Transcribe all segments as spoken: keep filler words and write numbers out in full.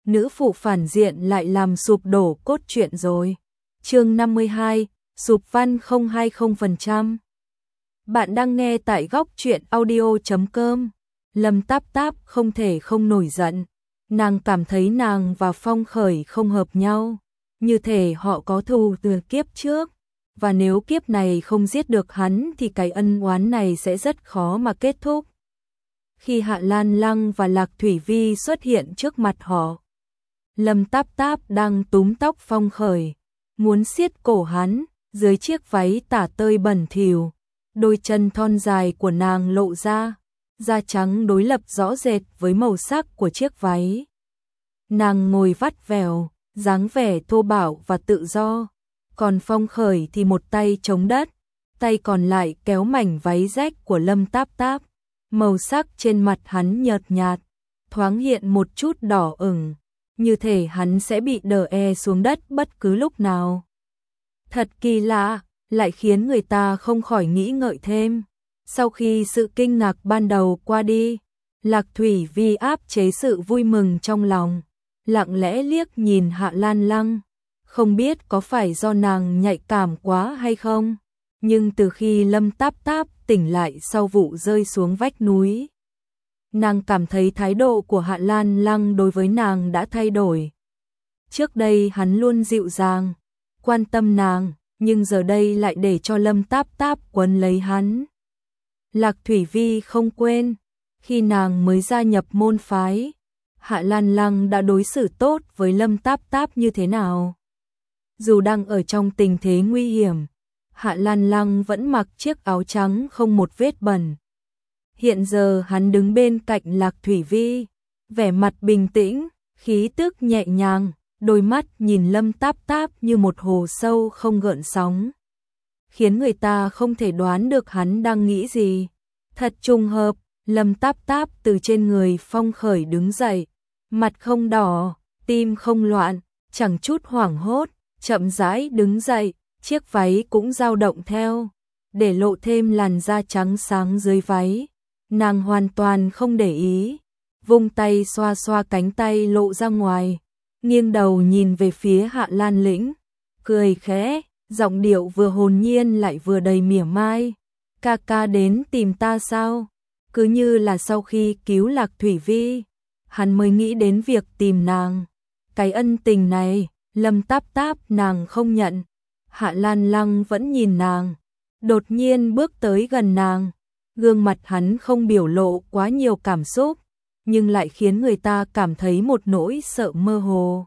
nữ phụ phản diện lại làm sụp đổ cốt truyện rồi. Chương năm mươi hai, sụp văn không hai không phần trăm. Bạn đang nghe tại góc truyện audio chấm com. Lâm Táp Táp không thể không nổi giận. Nàng cảm thấy nàng và Phong Khởi không hợp nhau, như thể họ có thù từ kiếp trước, và nếu kiếp này không giết được hắn thì cái ân oán này sẽ rất khó mà kết thúc. Khi Hạ Lan Lăng và Lạc Thủy Vi xuất hiện trước mặt họ, Lâm Táp Táp đang túm tóc Phong Khởi, muốn siết cổ hắn. Dưới chiếc váy tả tơi bẩn thỉu, đôi chân thon dài của nàng lộ ra, da trắng đối lập rõ rệt với màu sắc của chiếc váy. Nàng ngồi vắt vẻo, dáng vẻ thô bạo và tự do, còn Phong Khởi thì một tay chống đất, tay còn lại kéo mảnh váy rách của Lâm Táp Táp. Màu sắc trên mặt hắn nhợt nhạt, thoáng hiện một chút đỏ ửng, như thể hắn sẽ bị đờ e xuống đất bất cứ lúc nào. Thật kỳ lạ, lại khiến người ta không khỏi nghĩ ngợi thêm. Sau khi sự kinh ngạc ban đầu qua đi, Lạc Thủy Vi áp chế sự vui mừng trong lòng, lặng lẽ liếc nhìn Hạ Lan Lăng. Không biết có phải do nàng nhạy cảm quá hay không, nhưng từ khi Lâm Táp Táp tỉnh lại sau vụ rơi xuống vách núi, nàng cảm thấy thái độ của Hạ Lan Lăng đối với nàng đã thay đổi. Trước đây hắn luôn dịu dàng, quan tâm nàng, nhưng giờ đây lại để cho Lâm Táp Táp quấn lấy hắn. Lạc Thủy Vi không quên, khi nàng mới gia nhập môn phái, Hạ Lan Lăng đã đối xử tốt với Lâm Táp Táp như thế nào. Dù đang ở trong tình thế nguy hiểm, Hạ Lan Lăng vẫn mặc chiếc áo trắng không một vết bẩn. Hiện giờ hắn đứng bên cạnh Lạc Thủy Vi, vẻ mặt bình tĩnh, khí tức nhẹ nhàng, đôi mắt nhìn Lâm Táp Táp như một hồ sâu không gợn sóng, khiến người ta không thể đoán được hắn đang nghĩ gì. Thật trùng hợp, Lâm Táp Táp từ trên người Phong Khởi đứng dậy, mặt không đỏ, tim không loạn, chẳng chút hoảng hốt, chậm rãi đứng dậy, chiếc váy cũng dao động theo, để lộ thêm làn da trắng sáng dưới váy. Nàng hoàn toàn không để ý, vung tay xoa xoa cánh tay lộ ra ngoài, nghiêng đầu nhìn về phía Hạ Lan Lĩnh, cười khẽ, giọng điệu vừa hồn nhiên lại vừa đầy mỉa mai. Ca ca đến tìm ta sao? Cứ như là sau khi cứu Lạc Thủy Vi, hắn mới nghĩ đến việc tìm nàng. Cái ân tình này, Lâm Táp Táp nàng không nhận. Hạ Lan Lăng vẫn nhìn nàng, đột nhiên bước tới gần nàng. Gương mặt hắn không biểu lộ quá nhiều cảm xúc, nhưng lại khiến người ta cảm thấy một nỗi sợ mơ hồ.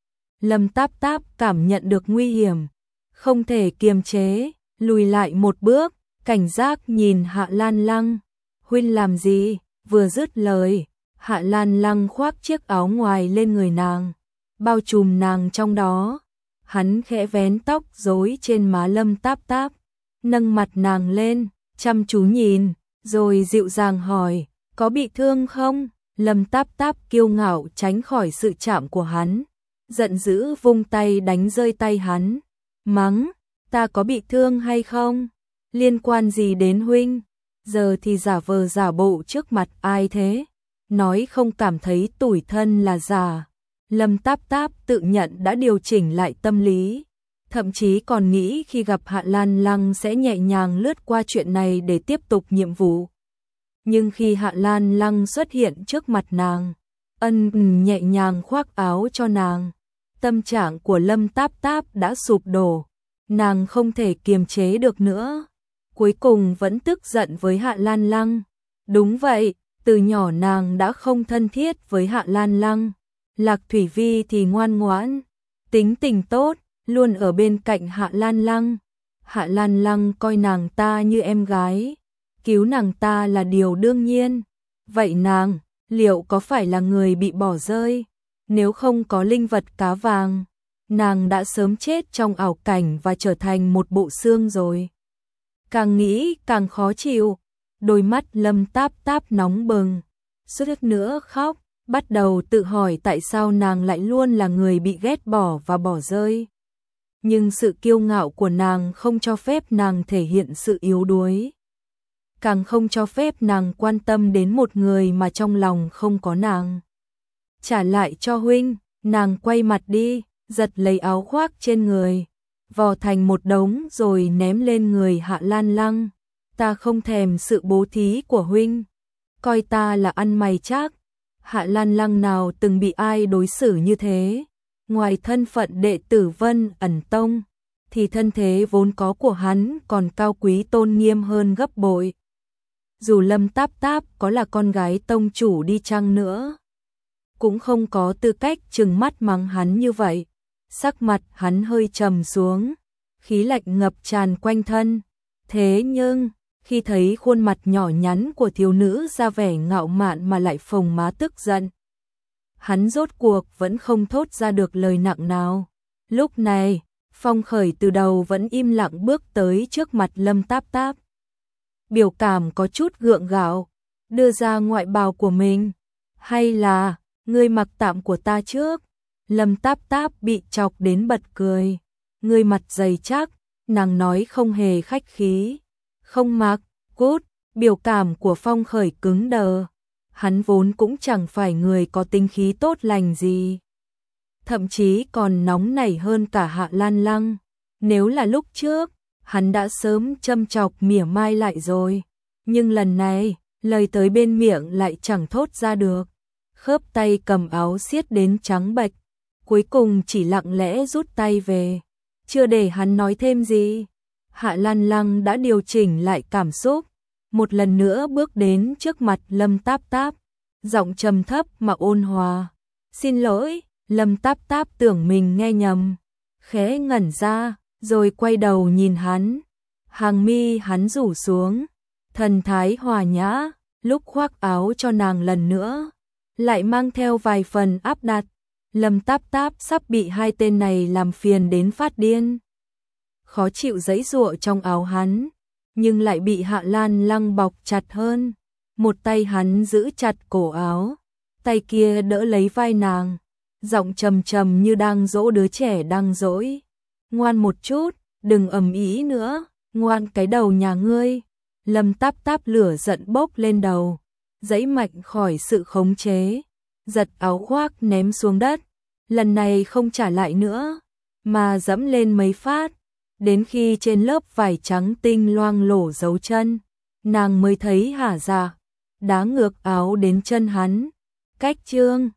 Lâm Táp Táp cảm nhận được nguy hiểm, không thể kiềm chế, lùi lại một bước, cảnh giác nhìn Hạ Lan Lăng. Huynh làm gì? Vừa dứt lời, Hạ Lan Lăng khoác chiếc áo ngoài lên người nàng, bao trùm nàng trong đó. Hắn khẽ vén tóc rối trên má Lâm Táp Táp, nâng mặt nàng lên, chăm chú nhìn, rồi dịu dàng hỏi, có bị thương không? Lâm Táp Táp kiêu ngạo tránh khỏi sự chạm của hắn, giận dữ vung tay đánh rơi tay hắn, mắng, ta có bị thương hay không? Liên quan gì đến huynh? Giờ thì giả vờ giả bộ trước mặt ai thế? Nói không cảm thấy tủi thân là giả. Lâm Táp Táp tự nhận đã điều chỉnh lại tâm lý, thậm chí còn nghĩ khi gặp Hạ Lan Lăng sẽ nhẹ nhàng lướt qua chuyện này để tiếp tục nhiệm vụ. Nhưng khi Hạ Lan Lăng xuất hiện trước mặt nàng, ân nhẹ nhàng khoác áo cho nàng, tâm trạng của Lâm Táp Táp đã sụp đổ, nàng không thể kiềm chế được nữa. Cuối cùng vẫn tức giận với Hạ Lan Lăng. Đúng vậy, từ nhỏ nàng đã không thân thiết với Hạ Lan Lăng. Lạc Thủy Vi thì ngoan ngoãn, tính tình tốt, luôn ở bên cạnh Hạ Lan Lăng. Hạ Lan Lăng coi nàng ta như em gái, cứu nàng ta là điều đương nhiên. Vậy nàng, liệu có phải là người bị bỏ rơi? Nếu không có linh vật cá vàng, nàng đã sớm chết trong ảo cảnh và trở thành một bộ xương rồi. Càng nghĩ càng khó chịu, đôi mắt Lâm Táp Táp nóng bừng, suýt nữa khóc, bắt đầu tự hỏi tại sao nàng lại luôn là người bị ghét bỏ và bỏ rơi. Nhưng sự kiêu ngạo của nàng không cho phép nàng thể hiện sự yếu đuối, càng không cho phép nàng quan tâm đến một người mà trong lòng không có nàng. Trả lại cho huynh, Nàng quay mặt đi, giật lấy áo khoác trên người, vò thành một đống rồi ném lên người Hạ Lan Lăng. Ta không thèm sự bố thí của huynh, coi ta là ăn mày chắc. Hạ Lan Lăng nào từng bị ai đối xử như thế, ngoài thân phận đệ tử Vân Ẩn Tông, thì thân thế vốn có của hắn còn cao quý tôn nghiêm hơn gấp bội. Dù Lâm Táp Táp có là con gái tông chủ đi chăng nữa, cũng không có tư cách trừng mắt mắng hắn như vậy. Sắc mặt hắn hơi trầm xuống, khí lạnh ngập tràn quanh thân. Thế nhưng, khi thấy khuôn mặt nhỏ nhắn của thiếu nữ ra vẻ ngạo mạn mà lại phồng má tức giận, hắn rốt cuộc vẫn không thốt ra được lời nặng nào. Lúc này, Phong Khởi từ đầu vẫn im lặng bước tới trước mặt Lâm Táp Táp. Biểu cảm có chút gượng gạo, đưa ra ngoại bào của mình. Hay là, ngươi mặc tạm của ta trước? Lâm Táp Táp bị chọc đến bật cười. Ngươi mặt dày chắc, nàng nói không hề khách khí. Không mặc, cút. Biểu cảm của Phong Khởi cứng đờ. Hắn vốn cũng chẳng phải người có tính khí tốt lành gì, thậm chí còn nóng nảy hơn cả Hạ Lan Lăng. Nếu là lúc trước, hắn đã sớm châm chọc mỉa mai lại rồi. Nhưng lần này, lời tới bên miệng lại chẳng thốt ra được. Khớp tay cầm áo siết đến trắng bệch, cuối cùng chỉ lặng lẽ rút tay về. Chưa để hắn nói thêm gì, Hạ Lan Lăng đã điều chỉnh lại cảm xúc, một lần nữa bước đến trước mặt Lâm Táp Táp, giọng trầm thấp mà ôn hòa. Xin lỗi. Lâm Táp Táp tưởng mình nghe nhầm, khẽ ngẩn ra, rồi quay đầu nhìn hắn. Hàng mi hắn rủ xuống, thần thái hòa nhã, lúc khoác áo cho nàng lần nữa, lại mang theo vài phần áp đặt. Lâm Táp Táp sắp bị hai tên này làm phiền đến phát điên. Khó chịu giãy giụa trong áo hắn, nhưng lại bị Hạ Lan Lăng bọc chặt hơn. Một tay hắn giữ chặt cổ áo, tay kia đỡ lấy vai nàng, giọng trầm trầm như đang dỗ đứa trẻ đang dỗi. Ngoan một chút, đừng ầm ĩ nữa, ngoan cái đầu nhà ngươi. Lâm Táp Táp lửa giận bốc lên đầu, giãy mạnh khỏi sự khống chế, giật áo khoác ném xuống đất. Lần này không trả lại nữa, mà dẫm lên mấy phát, đến khi trên lớp vải trắng tinh loang lổ dấu chân, nàng mới thấy hả dạ, đá ngược áo đến chân hắn. Cách chương